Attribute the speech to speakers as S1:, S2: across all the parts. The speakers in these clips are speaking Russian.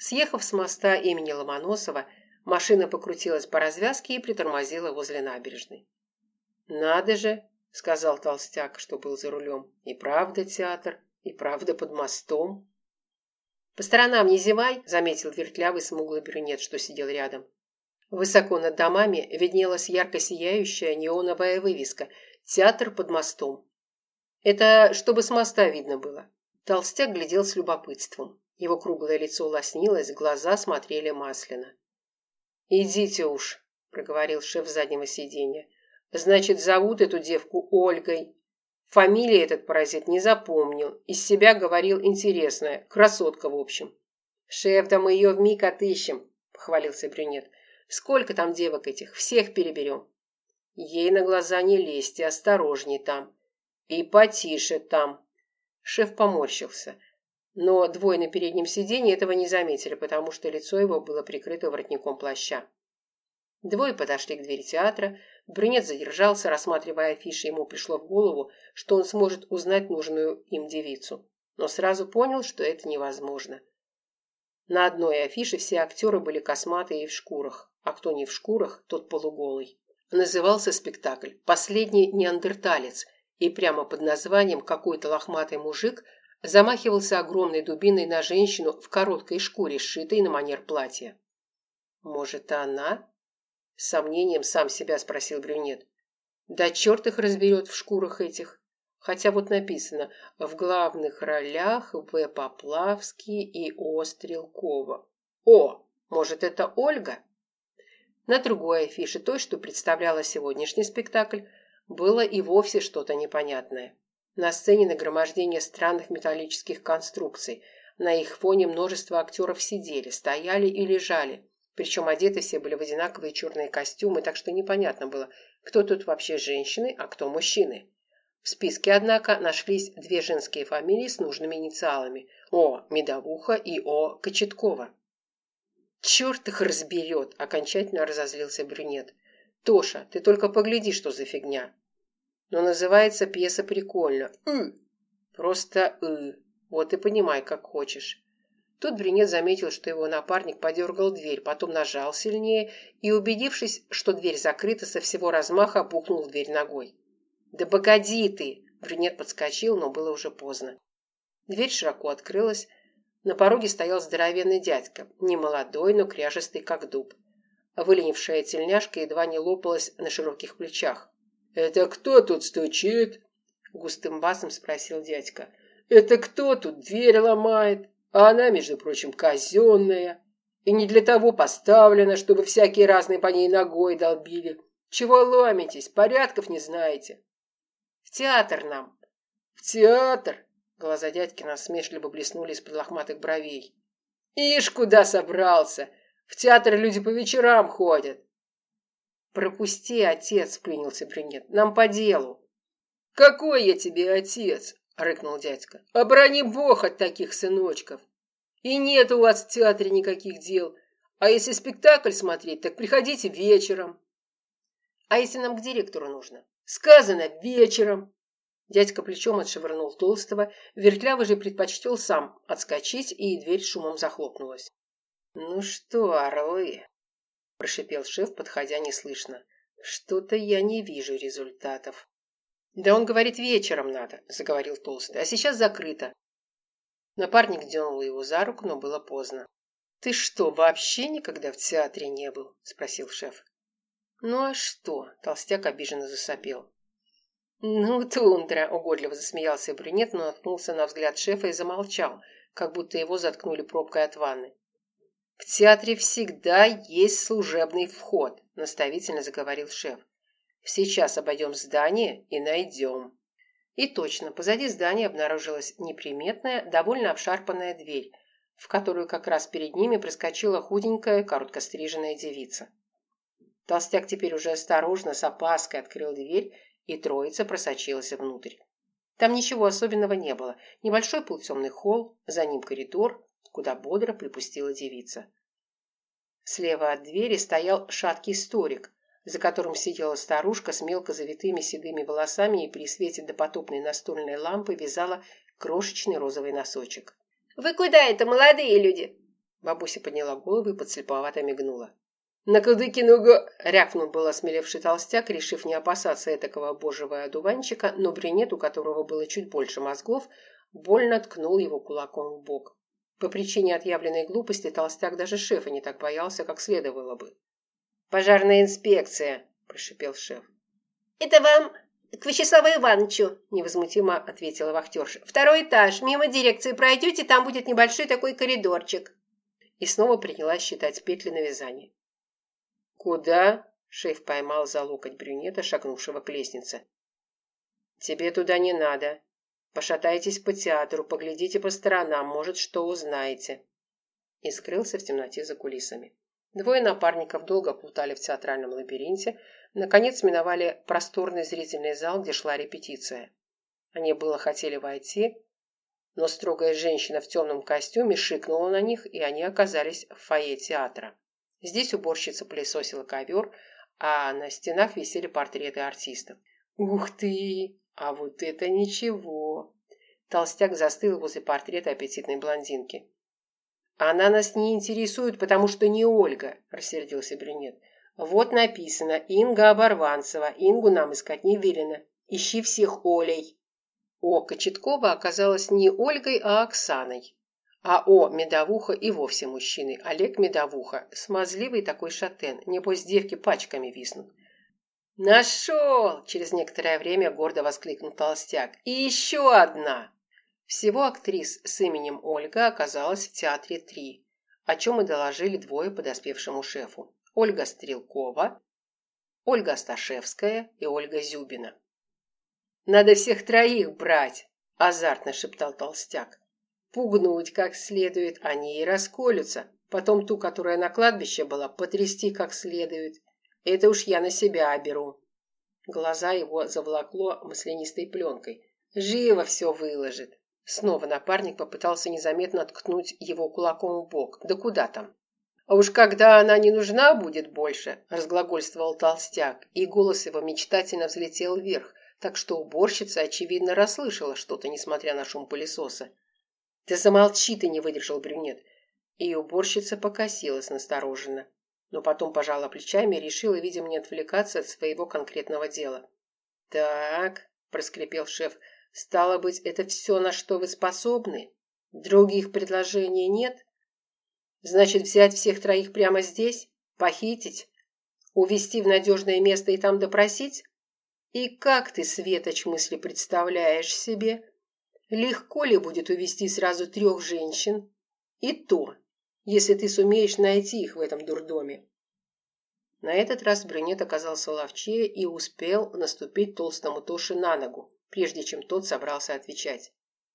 S1: Съехав с моста имени Ломоносова, машина покрутилась по развязке и притормозила возле набережной. «Надо же!» — сказал толстяк, что был за рулем. «И правда театр, и правда под мостом». «По сторонам не зевай», — заметил вертлявый смуглый брюнет, что сидел рядом. Высоко над домами виднелась ярко сияющая неоновая вывеска «Театр под мостом». Это чтобы с моста видно было. Толстяк глядел с любопытством. Его круглое лицо лоснилось, глаза смотрели масляно. «Идите уж», — проговорил шеф заднего сиденья. «Значит, зовут эту девку Ольгой. Фамилии этот паразит не запомнил. Из себя говорил интересная. Красотка, в общем». «Шеф, да мы ее вмиг отыщем», — похвалился брюнет. «Сколько там девок этих? Всех переберем». «Ей на глаза не лезьте, осторожней там. И потише там». Шеф поморщился. Но двое на переднем сиденье этого не заметили, потому что лицо его было прикрыто воротником плаща. Двое подошли к двери театра. Брюнет задержался, рассматривая афиши. Ему пришло в голову, что он сможет узнать нужную им девицу. Но сразу понял, что это невозможно. На одной афише все актеры были косматые и в шкурах, а кто не в шкурах, тот полуголый. Назывался спектакль «Последний неандерталец», и прямо под названием какой-то лохматый мужик замахивался огромной дубиной на женщину в короткой шкуре, сшитой на манер платья. «Может, она?» — с сомнением сам себя спросил брюнет. «Да черт их разберет в шкурах этих. Хотя вот написано «в главных ролях В. Поплавский и О. Стрелкова». О, может, это Ольга?» На другой афише, той, что представляла сегодняшний спектакль, было и вовсе что-то непонятное. На сцене нагромождение странных металлических конструкций. На их фоне множество актеров сидели, стояли и лежали. Причем одеты все были в одинаковые черные костюмы, так что непонятно было, кто тут вообще женщины, а кто мужчины. В списке, однако, нашлись две женские фамилии с нужными инициалами – О. Медовуха и О. Кочеткова. «Черт их разберет!» – окончательно разозлился брюнет. «Тоша, ты только погляди, что за фигня!» «Но называется пьеса прикольно. Просто Вот и понимай, как хочешь». Тут брюнет заметил, что его напарник подергал дверь, потом нажал сильнее и, убедившись, что дверь закрыта, со всего размаха бухнул в дверь ногой. «Да погоди ты!» Брюнет подскочил, но было уже поздно. Дверь широко открылась. На пороге стоял здоровенный дядька, немолодой, но кряжестый, как дуб. Выленившая тельняшка едва не лопалась на широких плечах. «Это кто тут стучит?» — густым басом спросил дядька. «Это кто тут дверь ломает? А она, между прочим, казенная. И не для того поставлена, чтобы всякие разные по ней ногой долбили. Чего ломитесь? Порядков не знаете?» «В театр нам». «В театр?» Глаза дядьки насмешливо блеснули из-под лохматых бровей. «Ишь, куда собрался? В театр люди по вечерам ходят». «Пропусти, отец», — вклинился брюнет, — «нам по делу». «Какой я тебе отец?» — рыкнул дядька. «Оборони бог от таких сыночков. И нет у вас в театре никаких дел. А если спектакль смотреть, так приходите вечером». «А если нам к директору нужно?» «Сказано, вечером». Дядька плечом отшвырнул толстого, вертлявый же предпочтел сам отскочить, и дверь шумом захлопнулась. «Ну что, орлы?» – прошипел шеф, подходя неслышно. «Что-то я не вижу результатов». «Да он говорит, вечером надо», – заговорил толстый, – «а сейчас закрыто». Напарник дернул его за руку, но было поздно. «Ты что, вообще никогда в театре не был?» – спросил шеф. «Ну а что?» – толстяк обиженно засопел. «Ну, тундра!» – угодливо засмеялся брюнет, но наткнулся на взгляд шефа и замолчал, как будто его заткнули пробкой от ванны. «В театре всегда есть служебный вход», – наставительно заговорил шеф. «Сейчас обойдем здание и найдем». И точно, позади здания обнаружилась неприметная, довольно обшарпанная дверь, в которую как раз перед ними проскочила худенькая, короткостриженная девица. Толстяк теперь уже осторожно, с опаской открыл дверь, и троица просочилась внутрь. Там ничего особенного не было. Небольшой полутемный холл, за ним коридор, куда бодро припустила девица. Слева от двери стоял шаткий столик, за которым сидела старушка с мелко завитыми седыми волосами и при свете допотопной настольной лампы вязала крошечный розовый носочек. «Вы куда это, молодые люди?» Бабуся подняла голову и подслеповато мигнула. «На кадыки нога!» – рявкнул был осмелевший толстяк, решив не опасаться этакого божьего одуванчика, но брюнет, у которого было чуть больше мозгов, больно ткнул его кулаком в бок. По причине отъявленной глупости толстяк даже шефа не так боялся, как следовало бы. «Пожарная инспекция!» – прошипел шеф.
S2: «Это вам к Вячеславу Ивановичу», – невозмутимо ответила вахтерша. «2-й этаж. Мимо дирекции пройдете, там будет небольшой такой коридорчик».
S1: И снова принялась считать петли на вязание. «Куда?» – шеф поймал за локоть брюнета, шагнувшего к лестнице. «Тебе туда не надо. Пошатайтесь по театру, поглядите по сторонам, может, что узнаете». И скрылся в темноте за кулисами. Двое напарников долго плутали в театральном лабиринте, наконец миновали просторный зрительный зал, где шла репетиция. Они было хотели войти, но строгая женщина в темном костюме шикнула на них, и они оказались в фойе театра. Здесь уборщица пылесосила ковер, а на стенах висели портреты артистов. «Ух ты! А вот это ничего!» Толстяк застыл возле портрета аппетитной блондинки. «Она нас не интересует, потому что не Ольга», – рассердился брюнет. «Вот написано Инга Оборванцева. Ингу нам искать не велено. Ищи всех Олей». О Кочеткова оказалась не Ольгой, а Оксаной. А О Медовуха и вовсе мужчиной. Олег Медовуха. Смазливый такой шатен. Небось, девки пачками виснут. «Нашел!» – через некоторое время гордо воскликнул толстяк. «И еще одна!» Всего актрис с именем Ольга оказалось в театре 3, о чем и доложили двое подоспевшему шефу. Ольга Стрелкова, Ольга Сташевская и Ольга Зюбина. «Надо всех троих брать!» – азартно шептал толстяк. «Пугнуть как следует, они и расколются. Потом ту, которая на кладбище была, потрясти как следует. Это уж я на себя беру». Глаза его заволокло маслянистой пленкой. «Живо все выложит». Снова напарник попытался незаметно ткнуть его кулаком в бок. Да куда там? «А уж когда она не нужна будет больше», – разглагольствовал толстяк, и голос его мечтательно взлетел вверх, так что уборщица, очевидно, расслышала что-то, несмотря на шум пылесоса. «Да замолчи ты!» – не выдержал брюнет. И уборщица покосилась настороженно, но потом пожала плечами и решила, видимо, не отвлекаться от своего конкретного дела. «Так», – проскрипел шеф, – «стало быть, это все, на что вы способны? Других предложений нет? Значит, взять всех троих прямо здесь? Похитить? Увезти в надежное место и там допросить? И как ты, Светоч, мысли представляешь себе? Легко ли будет увезти сразу 3 женщин? И то, если ты сумеешь найти их в этом дурдоме». На этот раз брюнет оказался ловчее и успел наступить толстому Тоше на ногу, прежде чем тот собрался отвечать.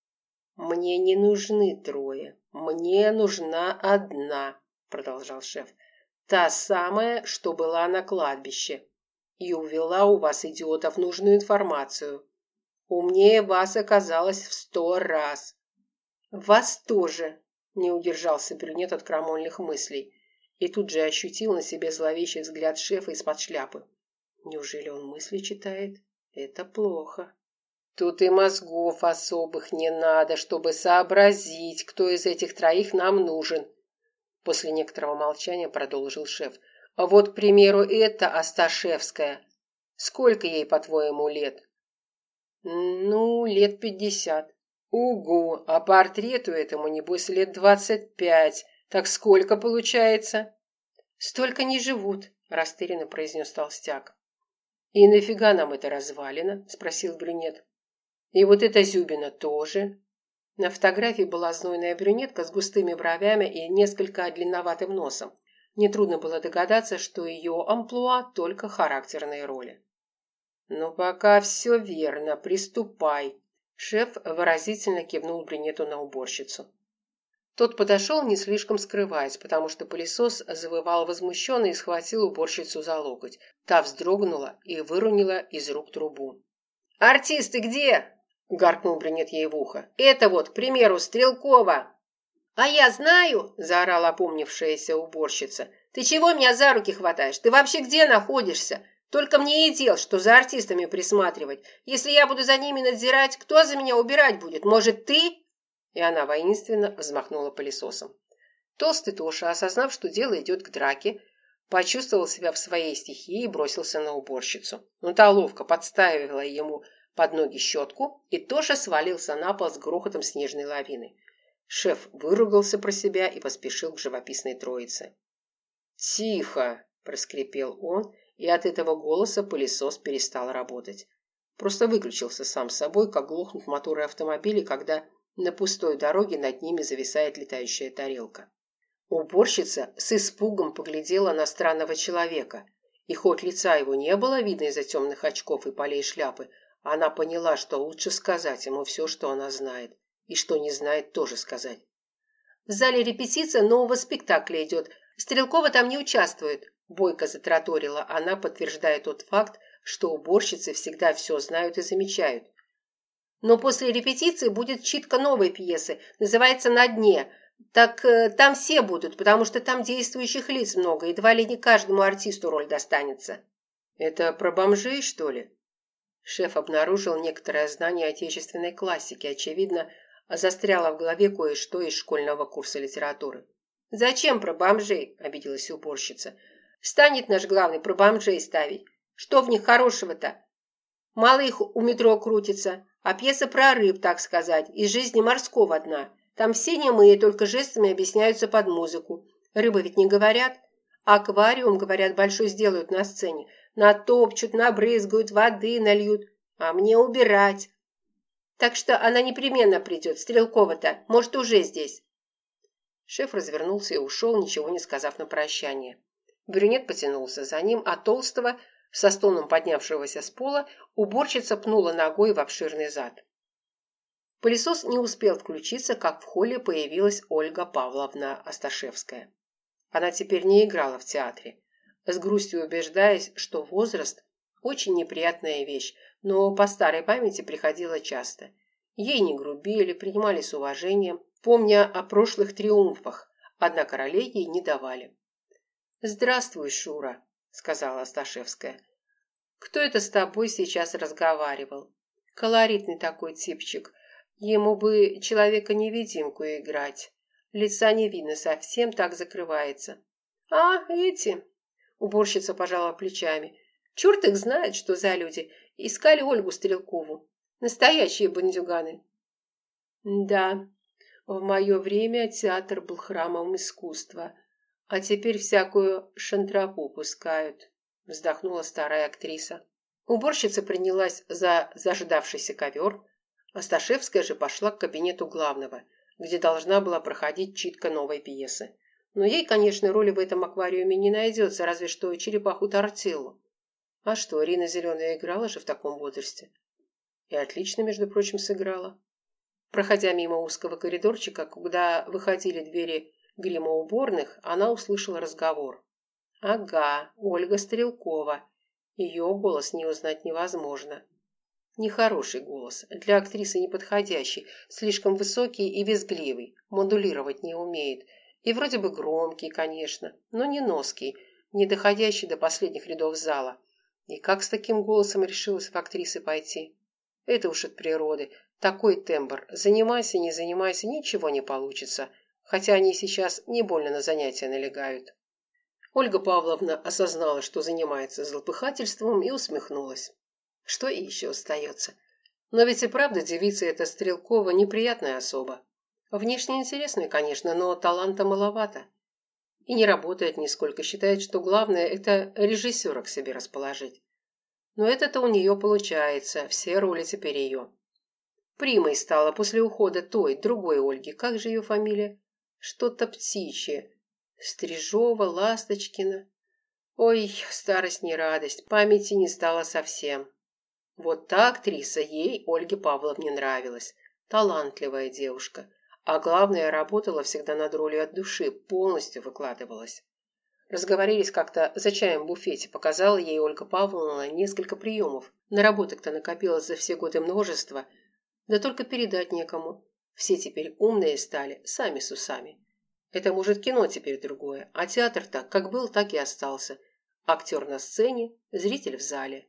S1: «Мне не нужны 3, мне нужна одна», – продолжал шеф. «Та самая, что была на кладбище и увела у вас, идиотов, нужную информацию. Умнее вас оказалось в 100 раз». «Вас тоже», – не удержался брюнет от крамольных мыслей и тут же ощутил на себе зловещий взгляд шефа из-под шляпы. Неужели он мысли читает? Это плохо. «Тут и мозгов особых не надо, чтобы сообразить, кто из этих 3 нам нужен», – после некоторого молчания продолжил шеф. «А вот, к примеру, эта Осташевская. Сколько ей, по-твоему, лет?» «Ну, лет 50. «Угу, а портрету этому, небось, лет 25. Так сколько получается?» «Столько не живут», – растерянно произнес толстяк. «И нафига нам это развалина?» – спросил брюнет. «И вот эта Зюбина тоже». На фотографии была знойная брюнетка с густыми бровями и несколько длинноватым носом. Нетрудно было догадаться, что ее амплуа только характерные роли. «Ну, пока все верно, приступай», – шеф выразительно кивнул брюнету на уборщицу. Тот подошел, не слишком скрываясь, потому что пылесос завывал возмущенно и схватил уборщицу за локоть. Та вздрогнула и выронила из рук трубу. «Артисты где?» – гаркнул брюнет ей в ухо. «Это вот, к примеру, Стрелкова».
S2: «А я знаю!»
S1: – заорала опомнившаяся уборщица.
S2: «Ты чего меня за руки хватаешь? Ты вообще где находишься? Только мне и дел, что за артистами присматривать. Если я буду за ними надзирать, кто за меня убирать будет? Может, ты?» И она воинственно взмахнула пылесосом.
S1: Толстый Тоша, осознав, что дело идет к драке, почувствовал себя в своей стихии и бросился на уборщицу. Но та ловко подставила ему под ноги щетку, и Тоша свалился на пол с грохотом снежной лавины. Шеф выругался про себя и поспешил к живописной троице. «Тихо!» – проскрипел он, и от этого голоса пылесос перестал работать. Просто выключился сам собой, как глохнут моторы автомобилей, когда на пустой дороге над ними зависает летающая тарелка. Уборщица с испугом поглядела на странного человека, и хоть лица его не было видно из-за темных очков и полей шляпы, она поняла, что лучше сказать ему все, что она знает, и что не знает, тоже сказать. «В зале репетиция нового спектакля идет. Стрелкова там не участвует», – бойко затраторила она, подтверждая тот факт, что уборщицы всегда все знают и замечают. «Но после репетиции будет читка новой пьесы, называется «На дне». Так там все будут, потому что там действующих лиц много, едва ли не каждому артисту роль достанется». «Это про бомжей, что ли?» Шеф обнаружил некоторое знание отечественной классики, очевидно, застряло в голове кое-что из школьного курса литературы. «Зачем про бомжей?» – обиделась уборщица. «Станет наш главный про бомжей ставить. Что в них хорошего-то? Мало их у метро крутится, а пьеса про рыб, так сказать, из жизни морского дна. Там все немые, только жестами объясняются под музыку. Рыбы ведь не говорят. Аквариум, говорят, большой сделают на сцене. Натопчут, набрызгают, воды нальют. А мне убирать. Так что она непременно придет, Стрелкова-то. Может, уже здесь». Шеф развернулся и ушел, ничего не сказав на прощание. Брюнет потянулся за ним, а толстого, со стоном поднявшегося с пола, уборщица пнула ногой в обширный зад. Пылесос не успел включиться, как в холле появилась Ольга Павловна Асташевская. Она теперь не играла в театре, с грустью убеждаясь, что возраст – очень неприятная вещь, но по старой памяти приходила часто. Ей не грубили, принимали с уважением, помня о прошлых триумфах, однако ролей ей не давали. «Здравствуй, Шура», – сказала Асташевская. «Кто это с тобой сейчас разговаривал? Колоритный такой типчик. Ему бы человека-невидимку играть. Лица не видно совсем, так закрывается». «А, эти?» – уборщица пожала плечами. «Черт их знает, что за люди. Искали Ольгу Стрелкову. Настоящие бандюганы». «Да, в мое время театр был храмом искусства, а теперь всякую шантрапу пускают», – вздохнула старая актриса. Уборщица принялась за заждавшийся ковер, Асташевская же пошла к кабинету главного, где должна была проходить читка новой пьесы. Но ей, конечно, роли в этом аквариуме не найдется, разве что черепаху Тортиллу. А что, Рина Зеленая играла же в таком возрасте. И отлично, между прочим, сыграла. Проходя мимо узкого коридорчика, куда выходили двери гримоуборных, она услышала разговор. Ага, Ольга Стрелкова. Ее голос не узнать невозможно. Нехороший голос, для актрисы неподходящий, слишком высокий и визгливый, модулировать не умеет. И вроде бы громкий, конечно, но не ноский, не доходящий до последних рядов зала. И как с таким голосом решилась в актрисы пойти? Это уж от природы. Такой тембр. Занимайся, не занимайся, ничего не получится. Хотя они сейчас не больно на занятия налегают. Ольга Павловна осознала, что занимается злопыхательством, и усмехнулась. Что и еще остается? Но ведь и правда девица эта Стрелкова неприятная особа. Внешне интересная, конечно, но таланта маловато. И не работает нисколько, считает, что главное – это режиссера к себе расположить. Но это-то у нее получается, все роли теперь ее. Примой стала после ухода той, другой Ольги. Как же ее фамилия? Что-то птичье. Стрижова, Ласточкина. Ой, старость не радость, памяти не стало совсем. Вот та актриса ей, Ольге Павловне, нравилась. Талантливая девушка. А главное, работала всегда над ролью от души, полностью выкладывалась. Разговорились как-то за чаем в буфете, показала ей Ольга Павловна несколько приемов. Наработок-то накопилось за все годы множество, да только передать некому. Все теперь умные стали, сами с усами. Это, может, кино теперь другое, а театр-то как был, так и остался. Актер на сцене, зритель в зале.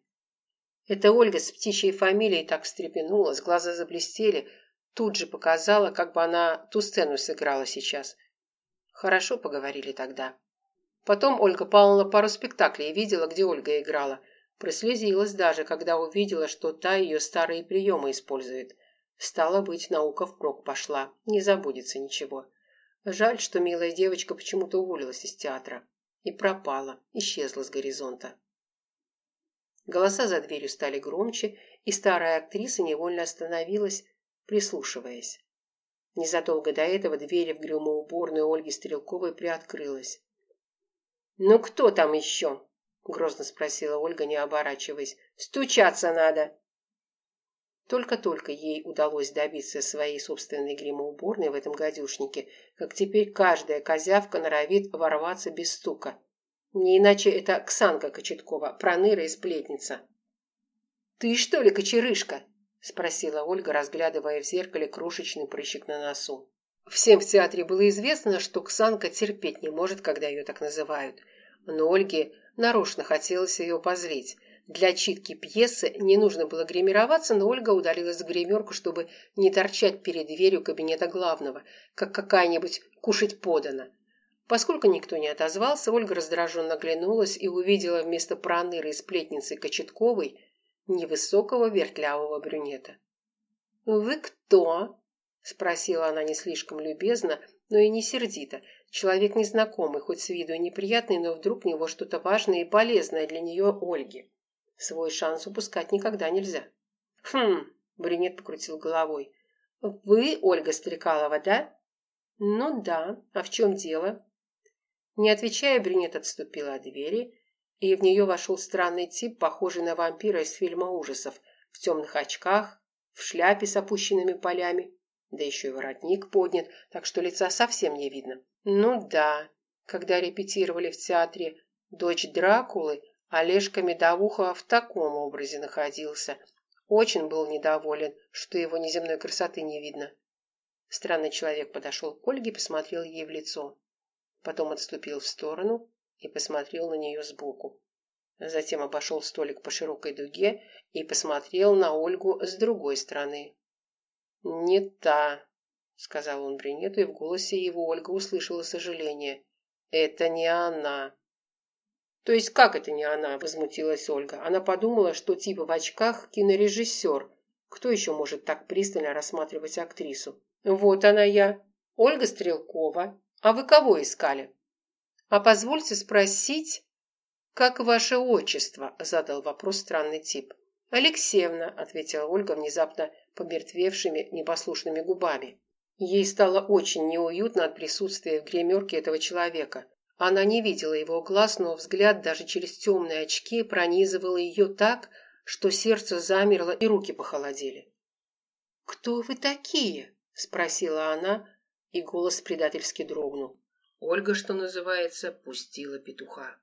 S1: Эта Ольга с птичьей фамилией так встрепенулась, глаза заблестели, тут же показала, как бы она ту сцену сыграла сейчас. Хорошо поговорили тогда. Потом Ольга Павловна пару спектаклей видела, где Ольга играла. Прослезилась даже, когда увидела, что та ее старые приемы использует. Стало быть, наука впрок пошла, не забудется ничего. Жаль, что милая девочка почему-то уволилась из театра. И пропала, исчезла с горизонта. Голоса за дверью стали громче, и старая актриса невольно остановилась, прислушиваясь. Незадолго до этого дверь в гримоуборную Ольги Стрелковой приоткрылась. «Ну кто там еще?» – грозно спросила Ольга, не оборачиваясь. «Стучаться надо!» Только-только ей удалось добиться своей собственной гримоуборной в этом гадюшнике, как теперь каждая козявка норовит ворваться без стука. Не иначе это Оксанка Кочеткова, проныра и сплетница. «Ты что ли, кочерышка?» – спросила Ольга, разглядывая в зеркале крошечный прыщик на носу. Всем в театре было известно, что Ксанка терпеть не может, когда ее так называют. Но Ольге нарочно хотелось ее позлить. Для читки пьесы не нужно было гримироваться, но Ольга удалилась в гримерку, чтобы не торчать перед дверью кабинета главного, как какая-нибудь «кушать подано». Поскольку никто не отозвался, Ольга раздраженно оглянулась и увидела вместо проныры и сплетницы Кочетковой невысокого вертлявого брюнета. «Вы кто?» – спросила она не слишком любезно, но и не сердито. Человек незнакомый, хоть с виду и неприятный, но вдруг у него что-то важное и полезное для нее Ольги. Свой шанс упускать никогда нельзя. «Хм!» – брюнет покрутил головой. «Вы Ольга Стрекалова, да?» «Ну да. А в чем дело?» Не отвечая, брюнет отступил от двери, и в нее вошел странный тип, похожий на вампира из фильма ужасов, в темных очках, в шляпе с опущенными полями, да еще и воротник поднят, так что лица совсем не видно. Ну да, когда репетировали в театре «Дочь Дракулы», Олежка Медовуха в таком образе находился. Очень был недоволен, что его неземной красоты не видно. Странный человек подошел к Ольге и посмотрел ей в лицо. Потом отступил в сторону и посмотрел на нее сбоку. Затем обошел столик по широкой дуге и посмотрел на Ольгу с другой стороны. «Не та», — сказал он брюнету, и в голосе его Ольга услышала сожаление. «Это не она». «То есть как это не она?» – возмутилась Ольга. Она подумала, что типа в очках кинорежиссер. Кто еще может так пристально рассматривать актрису? «Вот она я, Ольга Стрелкова. А вы кого искали?» «А позвольте спросить, как ваше отчество?» – задал вопрос странный тип. «Алексеевна», – ответила Ольга внезапно помертвевшими непослушными губами. Ей стало очень неуютно от присутствия в гримерке этого человека. Она не видела его глаз, но взгляд даже через темные очки пронизывал ее так, что сердце замерло и руки похолодели. «Кто вы такие?» – спросила она, и голос предательски дрогнул. Ольга, что называется, пустила петуха.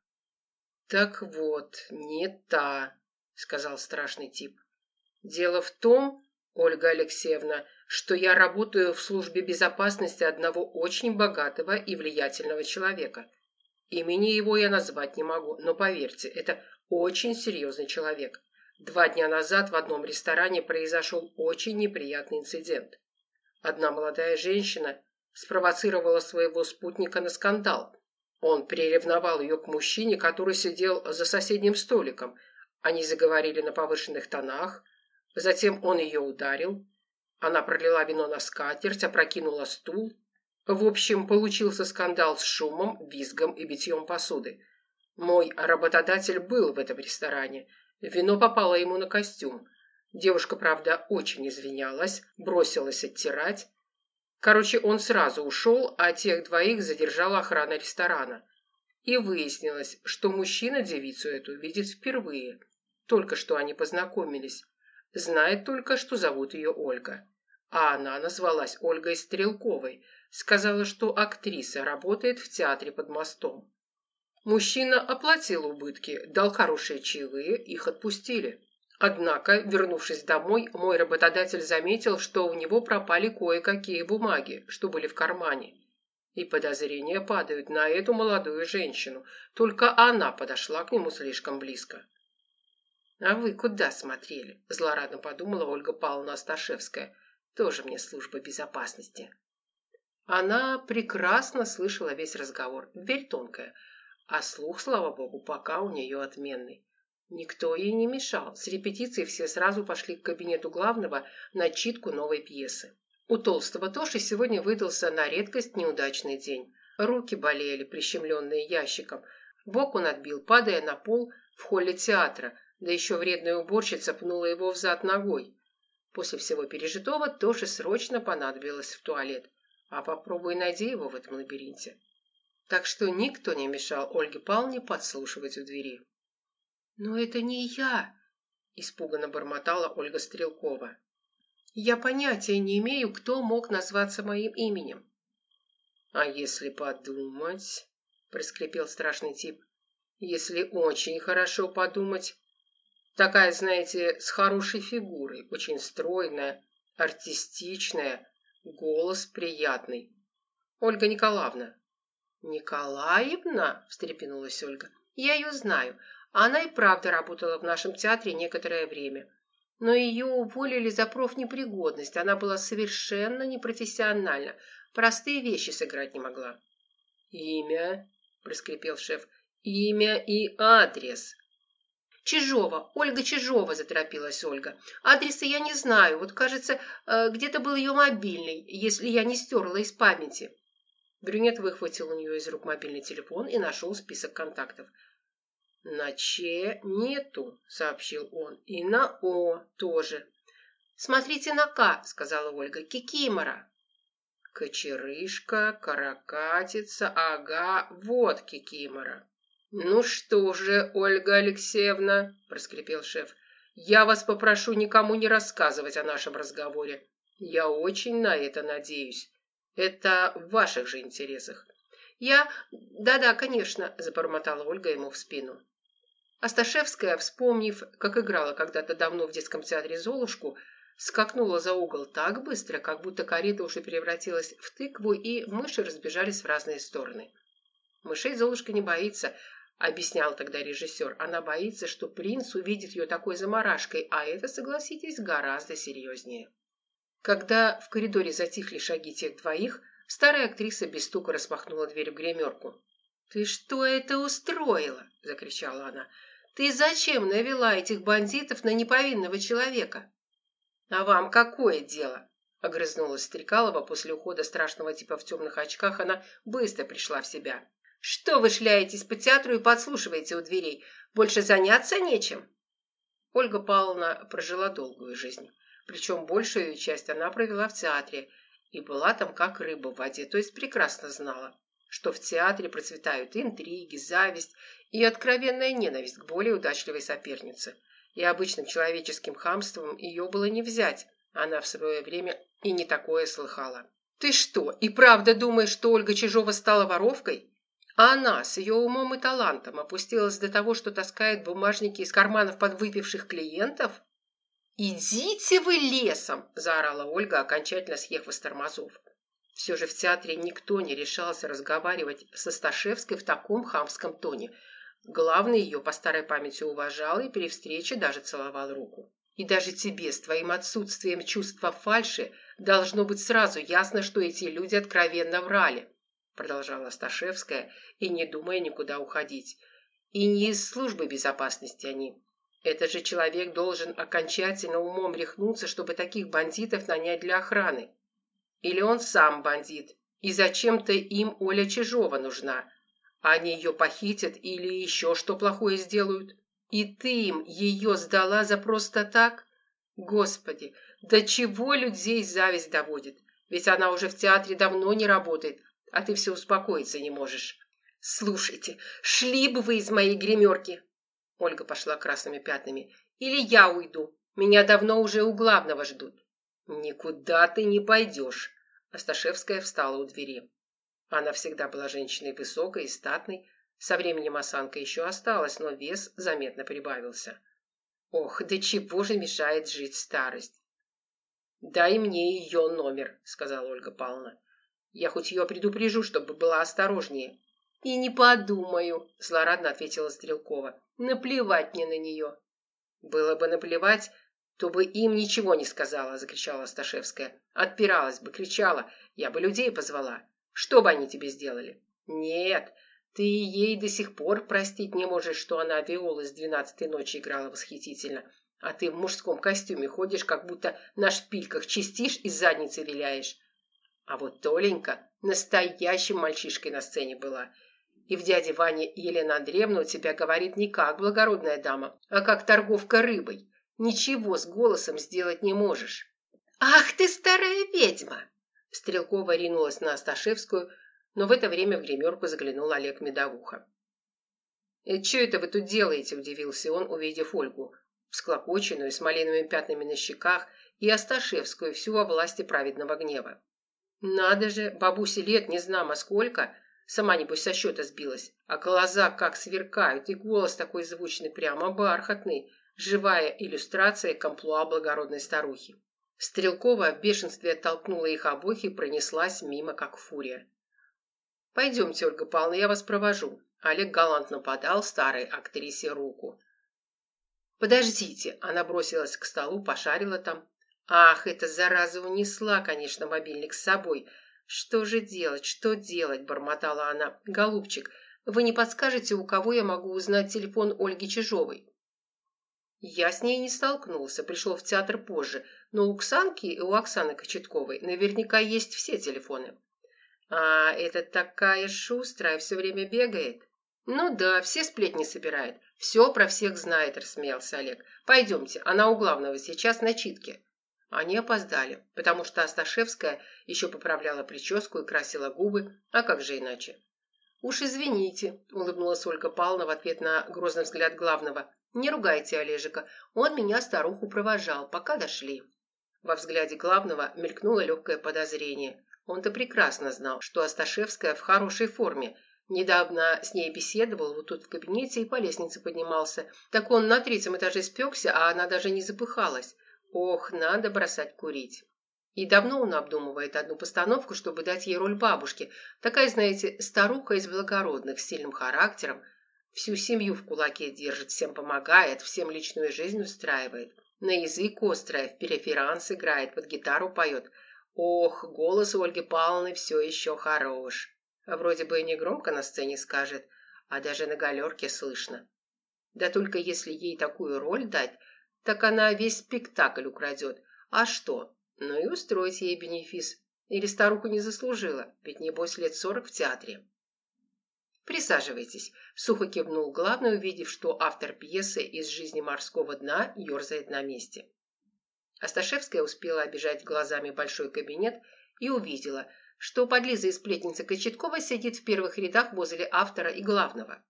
S1: «Так вот, не та», – сказал страшный тип. «Дело в том, Ольга Алексеевна, что я работаю в службе безопасности одного очень богатого и влиятельного человека. Имени его я назвать не могу, но поверьте, это очень серьезный человек. 2 дня назад в одном ресторане произошел очень неприятный инцидент. Одна молодая женщина спровоцировала своего спутника на скандал. Он приревновал ее к мужчине, который сидел за соседним столиком. Они заговорили на повышенных тонах. Затем он ее ударил. Она пролила вино на скатерть, опрокинула стул. В общем, получился скандал с шумом, визгом и битьем посуды. Мой работодатель был в этом ресторане. Вино попало ему на костюм. Девушка, правда, очень извинялась, бросилась оттирать. Короче, он сразу ушел, а тех 2 задержала охрана ресторана. И выяснилось, что мужчина девицу эту видит впервые. Только что они познакомились. Знает только, что зовут ее Ольга. А она назвалась Ольгой Стрелковой. Сказала, что актриса работает в театре под мостом. Мужчина оплатил убытки, дал хорошие чаевые, их отпустили. Однако, вернувшись домой, мой работодатель заметил, что у него пропали кое-какие бумаги, что были в кармане. И подозрения падают на эту молодую женщину. Только она подошла к нему слишком близко. «А вы куда смотрели?» – злорадно подумала Ольга Павловна Асташевская. «Тоже мне служба безопасности». Она прекрасно слышала весь разговор, дверь тонкая, а слух, слава богу, пока у нее отменный. Никто ей не мешал. С репетиции все сразу пошли к кабинету главного на читку новой пьесы. У толстого Тоши сегодня выдался на редкость неудачный день. Руки болели, прищемленные ящиком. Бок он отбил, падая на пол в холле театра, да еще вредная уборщица пнула его взад ногой. После всего пережитого Тоше срочно понадобилось в туалет. А попробуй найди его в этом лабиринте. Так что никто не мешал Ольге Павловне подслушивать у двери. «Но это не я!» – испуганно бормотала Ольга Стрелкова. «Я понятия не имею, кто мог назваться моим именем». «А если подумать?» – проскрипел страшный тип. «Если очень хорошо подумать. Такая, знаете, с хорошей фигурой, очень стройная, артистичная, голос приятный. Ольга Николаевна». «Николаевна?» – встрепенулась Ольга. «Я ее знаю. Она и правда работала в нашем театре некоторое время. Но ее уволили за профнепригодность. Она была совершенно непрофессиональна. Простые вещи сыграть не могла». «Имя?» – проскрипел шеф. «Имя и адрес».
S2: «Чижова, Ольга Чижова», – заторопилась Ольга. «Адреса я не знаю. Вот, кажется, где-то был ее мобильный, если я не стерла из памяти».
S1: Брюнет выхватил у нее из рук мобильный телефон и нашел список контактов. «На Че нету», — сообщил он, — «и на О тоже».
S2: «Смотрите на К», — сказала Ольга, — «Кикимора».
S1: «Кочерышка, каракатица, ага, вот Кикимора». «Ну что же, Ольга Алексеевна», — проскрипел шеф, — «я вас попрошу никому не рассказывать о нашем разговоре. Я очень на это надеюсь. Это в ваших же интересах».
S2: Да-да, конечно», – забормотала Ольга ему в спину.
S1: Асташевская, вспомнив, как играла когда-то давно в детском театре Золушку, скакнула за угол так быстро, как будто карета уже превратилась в тыкву, и мыши разбежались в разные стороны. «Мышей Золушка не боится», — объяснял тогда режиссер. «Она боится, что принц увидит ее такой заморашкой, а это, согласитесь, гораздо серьезнее». Когда в коридоре затихли шаги тех двоих, старая актриса без стука распахнула дверь в гримерку. «Ты что это устроила?» – закричала она. «Ты зачем навела этих бандитов на неповинного человека?» «А вам какое дело?» – огрызнулась Стрекалова. После ухода страшного типа в темных очках она быстро пришла в себя. «Что вы шляетесь по театру и подслушиваете у дверей? Больше заняться нечем?» Ольга Павловна прожила долгую жизнь. Причем большую ее часть она провела в театре и была там как рыба в воде, то есть прекрасно знала, что в театре процветают интриги, зависть и откровенная ненависть к более удачливой сопернице. И обычным человеческим хамством ее было не взять, она в свое время и не такое слыхала. «Ты что, и правда думаешь, что Ольга Чижова стала воровкой? А она с ее умом и талантом опустилась до того, что таскает бумажники из карманов подвыпивших клиентов?» «Идите вы лесом!» – заорала Ольга, окончательно съехав с тормозов. Все же в театре никто не решался разговаривать со Сташевской в таком хамском тоне. Главный ее по старой памяти уважал и при встрече даже целовал руку. «И даже тебе с твоим отсутствием чувства фальши должно быть сразу ясно, что эти люди откровенно врали», – продолжала Сташевская, и не думая никуда уходить. «И не из службы безопасности они. Этот же человек должен окончательно умом рехнуться, чтобы таких бандитов нанять для охраны. Или он сам бандит, и зачем-то им Оля Чижова нужна. Они ее похитят или еще что плохое сделают. И ты им ее сдала за просто так? Господи, до чего людей зависть доводит? Ведь она уже в театре давно не работает, а ты все успокоиться не можешь. Слушайте, шли бы вы из моей гримерки!» Ольга пошла красными пятнами. «Или я уйду. Меня давно уже у главного ждут». «Никуда ты не пойдешь». Асташевская встала у двери. Она всегда была женщиной высокой и статной. Со временем осанка еще осталась, но вес заметно прибавился. «Ох, да чего же мешает жить старость?» «Дай мне ее номер», — сказала Ольга Павловна. «Я хоть ее предупрежу, чтобы была осторожнее». «И не подумаю», — злорадно ответила Стрелкова. «Наплевать мне на нее». «Было бы наплевать,
S2: То бы им ничего не сказала, закричала Асташевская. Отпиралась бы, кричала, я бы людей позвала. Что бы они тебе сделали? Нет, ты ей до сих пор простить не можешь, что она виолы с 12-й ночи играла восхитительно. А ты в мужском костюме ходишь, как будто на шпильках чистишь и задницей виляешь. А вот Толенька настоящим мальчишкой на сцене была. И в дяде Ване Елена Андреевна у тебя говорит не как благородная дама, а как торговка рыбой. Ничего с голосом сделать не можешь. «Ах ты, старая ведьма!» Стрелкова ринулась на Асташевскую, но в это время в гримерку заглянул Олег Медовуха. «Что это вы тут делаете?» – удивился он, увидев Ольгу, всклокоченную, с малиновыми пятнами на щеках, и Асташевскую, всю во власти праведного гнева. «Надо же, бабусе лет не знамо сколько, сама, небось, со счета сбилась, а глаза как сверкают, и голос такой звучный, прямо бархатный, живая иллюстрация к амплуа благородной старухи». Стрелкова в бешенстве оттолкнула их обоих и пронеслась мимо, как фурия. «Пойдемте, Ольга Павловна, я вас провожу». Олег галантно подал старой актрисе руку. «Подождите!» – она бросилась к столу, пошарила там. «Ах, эта зараза унесла, конечно, мобильник с собой. Что же делать, что делать?» – бормотала она. «Голубчик, вы не подскажете, у кого я могу узнать телефон Ольги Чижовой?» Я с ней не столкнулся, пришел в театр позже, но у Ксанки и у Оксаны Кочетковой наверняка есть все телефоны. А это такая шустрая, все время бегает. Ну да, все сплетни собирает, все про всех знает, рассмеялся Олег. Пойдемте, она у главного сейчас на читке. Они опоздали, потому что Асташевская еще поправляла прическу и красила губы, а как же иначе? «Уж извините», – улыбнулась Ольга Павловна в ответ на грозный взгляд главного. «Не ругайте Олежика, он меня, старуху, провожал, пока дошли». Во взгляде главного мелькнуло легкое подозрение. Он-то прекрасно знал, что Асташевская в хорошей форме. Недавно с ней беседовал вот тут в кабинете и по лестнице поднимался. Так он на 3-м этаже спекся, а она даже не запыхалась. Ох, надо бросать курить. И давно он обдумывает одну постановку, чтобы дать ей роль бабушки. Такая, знаете, старуха из благородных, с сильным характером. Всю семью в кулаке держит, всем помогает, всем личную жизнь устраивает. На язык острая, в преферанс играет, под гитару поет. Ох, голос у Ольги Павловны все еще хорош. Вроде бы и не громко на сцене скажет, а даже на галерке слышно. Да только если ей такую роль дать, так она весь спектакль украдет. А что? Ну и устроить ей бенефис. Или старуху не заслужила, ведь небось лет 40 в театре. «Присаживайтесь», – сухо кивнул главный, увидев, что автор пьесы из жизни морского дна ерзает на месте. Асташевская успела обежать глазами большой кабинет и увидела, что подлиза и сплетница Кочеткова сидит в первых рядах возле автора и главного.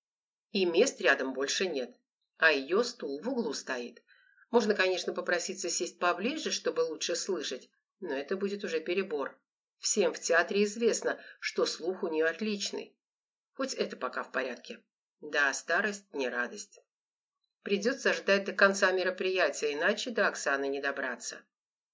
S2: И мест рядом больше нет, а ее стул в углу стоит. Можно, конечно, попроситься сесть поближе, чтобы лучше слышать, но это будет уже перебор. Всем в театре известно, что слух у нее отличный. Хоть это пока в порядке. Да, старость не радость. Придется ждать до конца мероприятия, иначе до Оксаны не добраться.